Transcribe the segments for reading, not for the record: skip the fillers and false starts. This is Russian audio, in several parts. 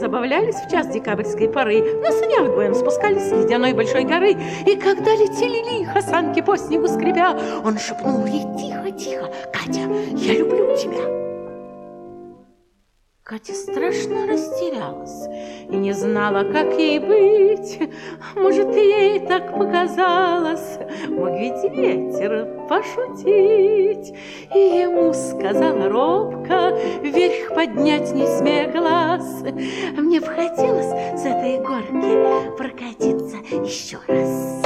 забавлялись в час декабрьской поры, на санях вдвоем спускались с ледяной большой горы. И когда летели лихо санки по снегу скрипя, он шепнул ей тихо-тихо: «Катя, я люблю тебя». Катя страшно растерялась и не знала, как ей быть. Может, ей так показалось, мог ведь ветер пошутить. И ему сказала робко, вверх поднять не смея глаз: «Мне б хотелось с этой горки прокатиться еще раз».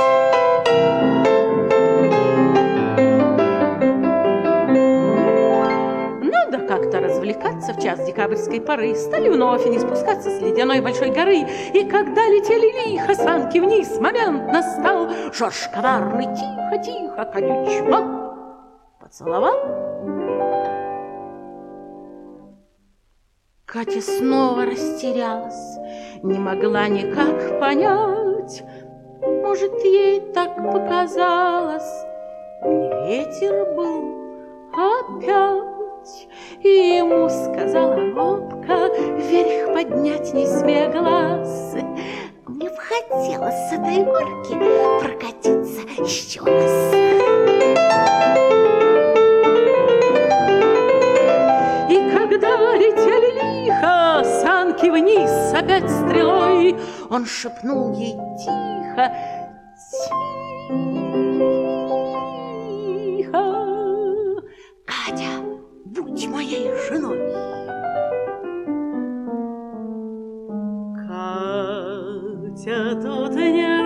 Надо как-то развлекаться в час декабрьской поры. Стали вновь они спускаться с ледяной большой горы. И когда летели лихо санки вниз, момент настал. Жорж коварный тихо-тихо Катю чмок поцеловал. Катя снова растерялась, не могла никак понять. Может, ей так показалось, или ветер был опять. И ему сказала робко, вверх поднять не смея глаз: «Мне бы хотелось с этой горки прокатиться еще раз». И когда летели лихо санки вниз опять стрелой, он шепнул ей тихо: «Тихо, Катя, будь моей женой». Катя тут не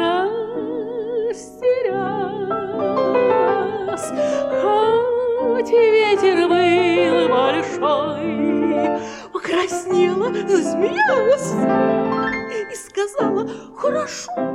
растерялась, хоть ветер был большой, покраснела, засмеялась и сказала: «Хорошо,